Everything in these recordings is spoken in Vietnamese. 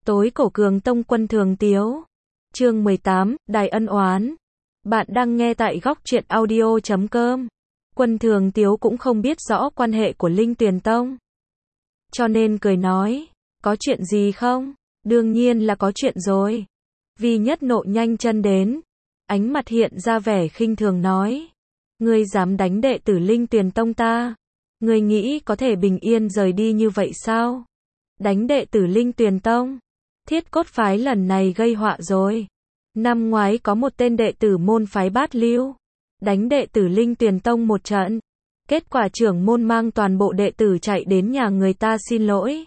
Tối cổ Cường Tông Quân Thường Tiếu. Chương 18, Đài ân oán. Bạn đang nghe tại góc truyện audio.com. Quân Thường Tiếu cũng không biết rõ quan hệ của Linh Tuyền Tông, cho nên cười nói, có chuyện gì không? Đương nhiên là có chuyện rồi. Vi Nhất Nộ nhanh chân đến, ánh mặt hiện ra vẻ khinh thường nói, ngươi dám đánh đệ tử Linh Tuyền Tông ta? Ngươi nghĩ có thể bình yên rời đi như vậy sao? Đánh đệ tử Linh Tuyền Tông? Thiết Cốt phái lần này gây họa rồi. Năm ngoái có một tên đệ tử môn phái Bát Lưu đánh đệ tử Linh Tuyền Tông một trận. Kết quả trưởng môn mang toàn bộ đệ tử chạy đến nhà người ta xin lỗi.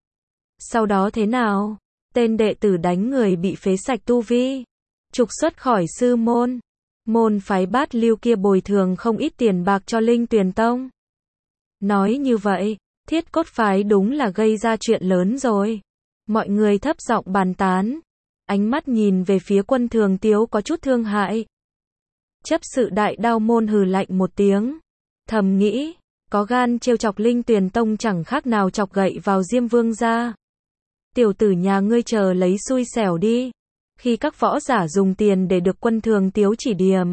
Sau đó thế nào? Tên đệ tử đánh người bị phế sạch tu vi, trục xuất khỏi sư môn. Môn phái Bát Lưu kia bồi thường không ít tiền bạc cho Linh Tuyền Tông. Nói như vậy, Thiết Cốt phái đúng là gây ra chuyện lớn rồi. Mọi người thấp giọng bàn tán, ánh mắt nhìn về phía Quân Thường Tiếu có chút thương hại. Chấp sự Đại Đao môn hừ lạnh một tiếng, thầm nghĩ, có gan trêu chọc Linh Tuyền Tông chẳng khác nào chọc gậy vào Diêm Vương gia. Tiểu tử nhà ngươi chờ lấy xui xẻo đi, khi các võ giả dùng tiền để được Quân Thường Tiếu chỉ điểm,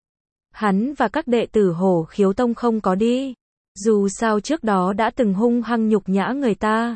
hắn và các đệ tử Hổ Khiếu Tông không có đi. Dù sao trước đó đã từng hung hăng nhục nhã người ta,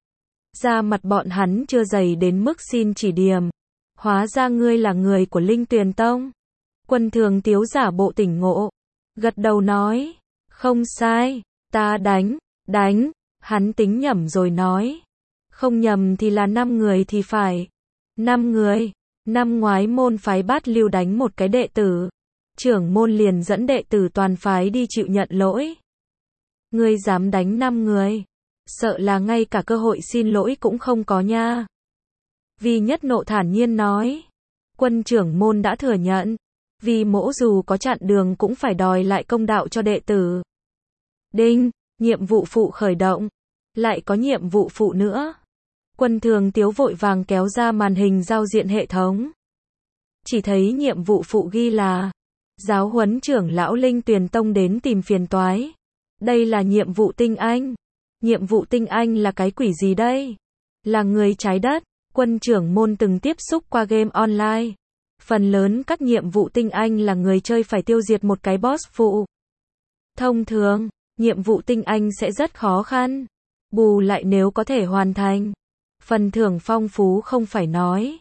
da mặt bọn hắn chưa dày đến mức xin chỉ điểm. Hóa ra ngươi là người của Linh Tuyền Tông. Quân Thường Tiếu giả bộ tỉnh ngộ, gật đầu nói, không sai, ta đánh. Hắn tính nhầm rồi nói, không nhầm thì là 5 người thì phải. 5 người. Năm ngoái môn phái Bát Lưu đánh một cái đệ tử, trưởng môn liền dẫn đệ tử toàn phái đi chịu nhận lỗi. Ngươi dám đánh 5 người, sợ là ngay cả cơ hội xin lỗi cũng không có nha. Vi Nhất Nộ thản nhiên nói, Quân trưởng môn đã thừa nhận, vì mỗ dù có chặn đường cũng phải đòi lại công đạo cho đệ tử. Đinh, nhiệm vụ phụ khởi động. Lại có nhiệm vụ phụ nữa. Quân Thường Tiếu vội vàng kéo ra màn hình giao diện hệ thống. Chỉ thấy nhiệm vụ phụ ghi là giáo huấn trưởng lão Linh Tuyền Tông đến tìm phiền toái. Đây là nhiệm vụ tinh anh. Nhiệm vụ tinh anh là cái quỷ gì đây? Là người trái đất. Quân trưởng môn từng tiếp xúc qua game online. Phần lớn các nhiệm vụ tinh anh là người chơi phải tiêu diệt một cái boss phụ. Thông thường, nhiệm vụ tinh anh sẽ rất khó khăn. Bù lại nếu có thể hoàn thành, phần thưởng phong phú không phải nói.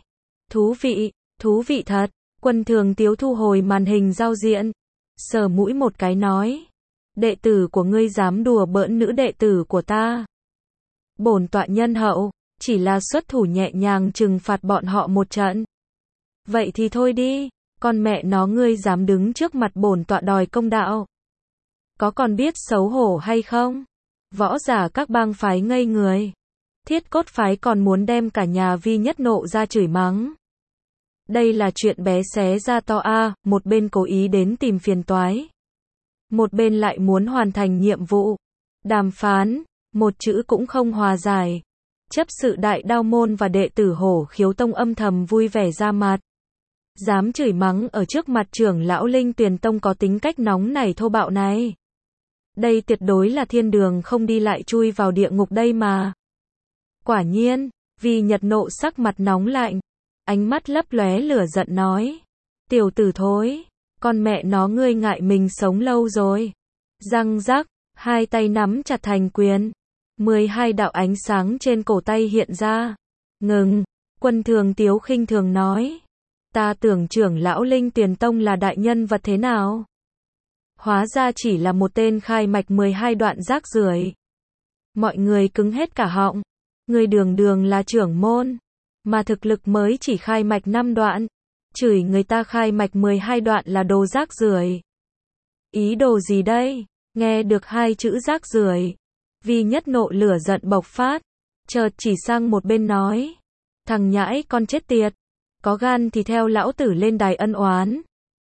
Thú vị thật. Quân Thường Tiếu thu hồi màn hình giao diện, sờ mũi một cái nói, đệ tử của ngươi dám đùa bỡn nữ đệ tử của ta. Bổn tọa nhân hậu, chỉ là xuất thủ nhẹ nhàng trừng phạt bọn họ một trận. Vậy thì thôi đi, con mẹ nó ngươi dám đứng trước mặt bổn tọa đòi công đạo. Có còn biết xấu hổ hay không? Võ giả các bang phái ngây người. Thiết Cốt phái còn muốn đem cả nhà Vi Nhất Nộ ra chửi mắng. Đây là chuyện bé xé ra to a, một bên cố ý đến tìm phiền toái, một bên lại muốn hoàn thành nhiệm vụ. Đàm phán, một chữ cũng không hòa giải. Chấp sự Đại Đao môn và đệ tử Hổ Khiếu Tông âm thầm vui vẻ ra mặt. Dám chửi mắng ở trước mặt trưởng lão Linh Tuyền Tông có tính cách nóng nảy thô bạo này. Đây tuyệt đối là thiên đường không đi lại chui vào địa ngục đây mà. Quả nhiên, Vi Nhất Nộ sắc mặt nóng lạnh, ánh mắt lấp lóe lửa giận nói, tiểu tử thối, con mẹ nó ngươi ngại mình sống lâu rồi. Răng rắc, hai tay nắm chặt thành quyền, 12 đạo ánh sáng trên cổ tay hiện ra. Ngừng. Quân Thường Tiếu khinh thường nói, ta tưởng trưởng lão Linh Tuyền Tông là đại nhân vật thế nào, hóa ra chỉ là một tên khai mạch 12 đoạn rác rưởi. Mọi người cứng hết cả họng. Người đường đường là trưởng môn, mà thực lực mới chỉ khai mạch 5 đoạn, chửi người ta khai mạch 12 đoạn là đồ rác rưởi. Ý đồ gì đây? Nghe được 2 chữ rác rưởi, Vi Nhất Nộ lửa giận bộc phát, chợt chỉ sang một bên nói, thằng nhãi con chết tiệt, có gan thì theo lão tử lên đài ân oán.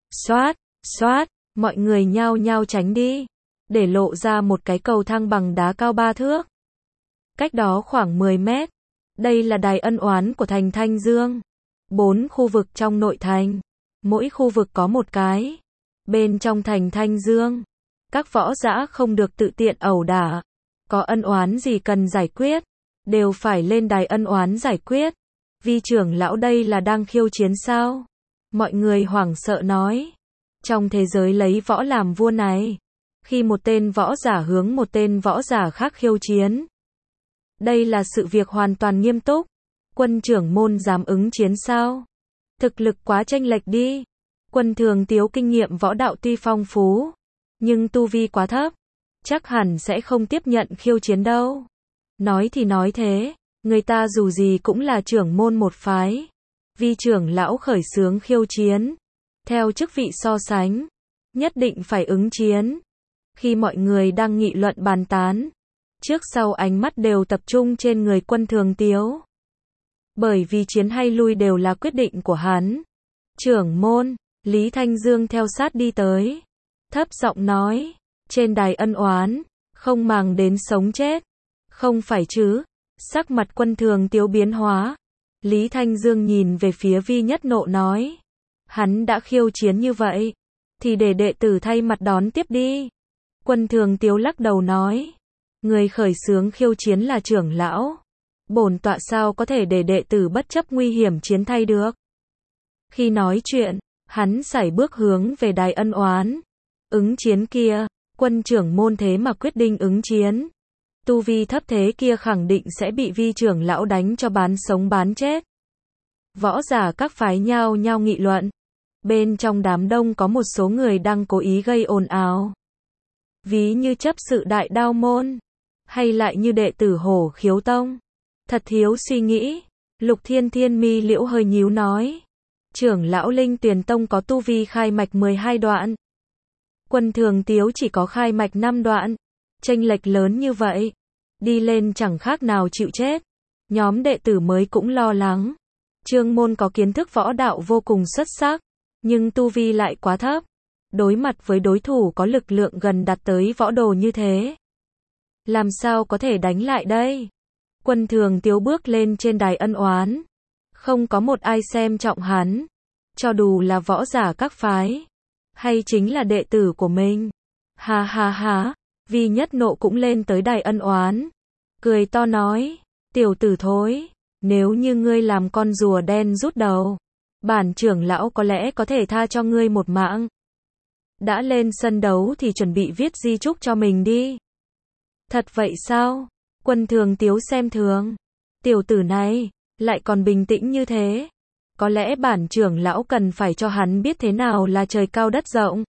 Xoát, mọi người nhao nhao tránh đi, để lộ ra một cái cầu thang bằng đá cao 3 thước. Cách đó khoảng 10 mét. Đây là đài ân oán của thành Thanh Dương. 4 khu vực trong nội thành. Mỗi khu vực có một cái. Bên trong thành Thanh Dương, các võ giả không được tự tiện ẩu đả. Có ân oán gì cần giải quyết, đều phải lên đài ân oán giải quyết. Vi trưởng lão đây là đang khiêu chiến sao? Mọi người hoảng sợ nói. Trong thế giới lấy võ làm vua này, khi một tên võ giả hướng một tên võ giả khác khiêu chiến, đây là sự việc hoàn toàn nghiêm túc. Quân trưởng môn dám ứng chiến sao? Thực lực quá chênh lệch đi. Quân Thường Tiếu kinh nghiệm võ đạo tuy phong phú, nhưng tu vi quá thấp, chắc hẳn sẽ không tiếp nhận khiêu chiến đâu. Nói thì nói thế, người ta dù gì cũng là trưởng môn một phái. Vi trưởng lão khởi xướng khiêu chiến, theo chức vị so sánh, nhất định phải ứng chiến. Khi mọi người đang nghị luận bàn tán, trước sau ánh mắt đều tập trung trên người Quân Thường Tiếu. Bởi vì chiến hay lui đều là quyết định của hắn. Trưởng môn, Lý Thanh Dương theo sát đi tới, thấp giọng nói, trên đài ân oán, không màng đến sống chết. Không phải chứ? Sắc mặt Quân Thường Tiếu biến hóa. Lý Thanh Dương nhìn về phía Vi Nhất Nộ nói, hắn đã khiêu chiến như vậy, thì để đệ tử thay mặt đón tiếp đi. Quân Thường Tiếu lắc đầu nói, người khởi xướng khiêu chiến là trưởng lão, bổn tọa sao có thể để đệ tử bất chấp nguy hiểm chiến thay được. Khi nói chuyện, hắn sải bước hướng về đài ân oán. Ứng chiến kia, quân trưởng môn thế mà quyết định ứng chiến. Tu vi thấp thế kia khẳng định sẽ bị Vi trưởng lão đánh cho bán sống bán chết. Võ giả các phái nhao nhao nghị luận. Bên trong đám đông có một số người đang cố ý gây ồn ào. Ví như chấp sự Đại Đao môn, hay lại như đệ tử Hổ Khiếu tông. Thật thiếu suy nghĩ. Lục Thiên Thiên mi liễu hơi nhíu nói, trưởng lão Linh Tuyền tông có tu vi khai mạch 12 đoạn, Quân Thường Tiếu chỉ có khai mạch 5 đoạn. Chênh lệch lớn như vậy, đi lên chẳng khác nào chịu chết. Nhóm đệ tử mới cũng lo lắng. Trương môn có kiến thức võ đạo vô cùng xuất sắc, nhưng tu vi lại quá thấp. Đối mặt với đối thủ có lực lượng gần đạt tới võ đồ như thế, làm sao có thể đánh lại đây? Quân Thường Tiếu bước lên trên đài ân oán. Không có một ai xem trọng hắn, cho dù là võ giả các phái, hay chính là đệ tử của mình. Ha ha ha. Vi Nhất Nộ cũng lên tới đài ân oán, cười to nói, tiểu tử thối, nếu như ngươi làm con rùa đen rút đầu, bản trưởng lão có lẽ có thể tha cho ngươi một mạng. Đã lên sân đấu thì chuẩn bị viết di chúc cho mình đi. Thật vậy sao? Quân Thường Tiếu xem thường. Tiểu tử này, lại còn bình tĩnh như thế. Có lẽ bản trưởng lão cần phải cho hắn biết thế nào là trời cao đất rộng.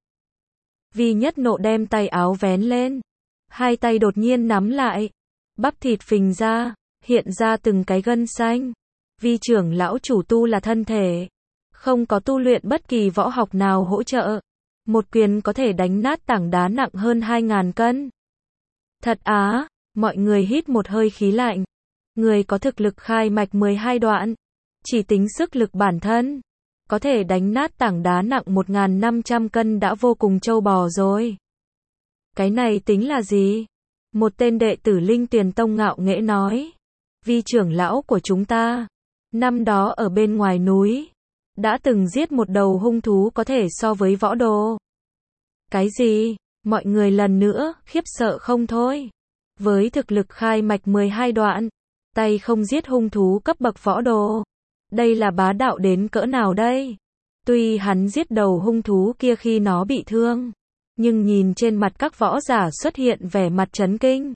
Vi Nhất Nộ đem tay áo vén lên, hai tay đột nhiên nắm lại, bắp thịt phình ra, hiện ra từng cái gân xanh. Vi trưởng lão chủ tu là thân thể, không có tu luyện bất kỳ võ học nào hỗ trợ. Một quyền có thể đánh nát tảng đá nặng hơn 2.000 cân. Thật á, mọi người hít một hơi khí lạnh. Người có thực lực khai mạch 12 đoạn, chỉ tính sức lực bản thân, có thể đánh nát tảng đá nặng 1.500 cân đã vô cùng trâu bò rồi. Cái này tính là gì? Một tên đệ tử Linh Tuyền tông ngạo nghễ nói. Vi trưởng lão của chúng ta, năm đó ở bên ngoài núi, đã từng giết một đầu hung thú có thể so với võ đồ. Cái gì? Mọi người lần nữa khiếp sợ không thôi. Với thực lực khai mạch 12 đoạn, tay không giết hung thú cấp bậc võ đồ, đây là bá đạo đến cỡ nào đây? Tuy hắn giết đầu hung thú kia khi nó bị thương, nhưng nhìn trên mặt các võ giả xuất hiện vẻ mặt chấn kinh.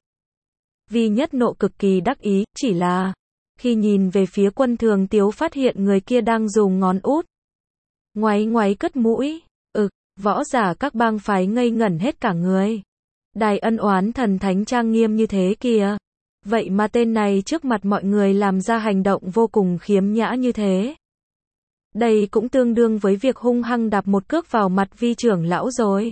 Vi Nhất Nộ cực kỳ đắc ý, chỉ là khi nhìn về phía Quân Thường Tiếu phát hiện người kia đang dùng ngón út ngoáy ngoáy cất mũi. Võ giả các bang phái ngây ngẩn hết cả người. Đài ân oán thần thánh trang nghiêm như thế kìa. Vậy mà tên này trước mặt mọi người làm ra hành động vô cùng khiếm nhã như thế. Đây cũng tương đương với việc hung hăng đạp một cước vào mặt Vi trưởng lão rồi.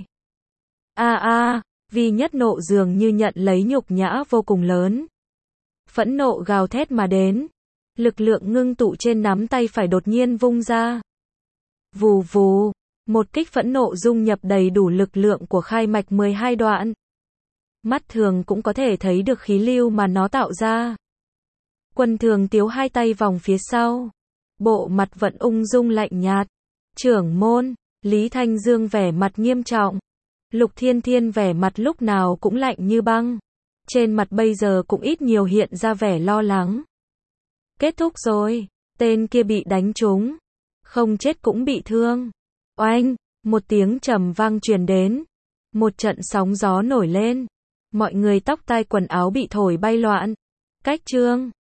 Vi Nhất Nộ dường như nhận lấy nhục nhã vô cùng lớn. Phẫn nộ gào thét mà đến. Lực lượng ngưng tụ trên nắm tay phải đột nhiên vung ra. Vù vù. Một kích phẫn nộ dung nhập đầy đủ lực lượng của khai mạch 12 đoạn. Mắt thường cũng có thể thấy được khí lưu mà nó tạo ra. Quân Thường Tiếu hai tay vòng phía sau, bộ mặt vẫn ung dung lạnh nhạt. Trưởng môn, Lý Thanh Dương vẻ mặt nghiêm trọng. Lục Thiên Thiên vẻ mặt lúc nào cũng lạnh như băng. Trên mặt bây giờ cũng ít nhiều hiện ra vẻ lo lắng. Kết thúc rồi. Tên kia bị đánh trúng. Không chết cũng bị thương. Oanh, một tiếng trầm vang truyền đến. Một trận sóng gió nổi lên. Mọi người tóc tai quần áo bị thổi bay loạn. Cách chương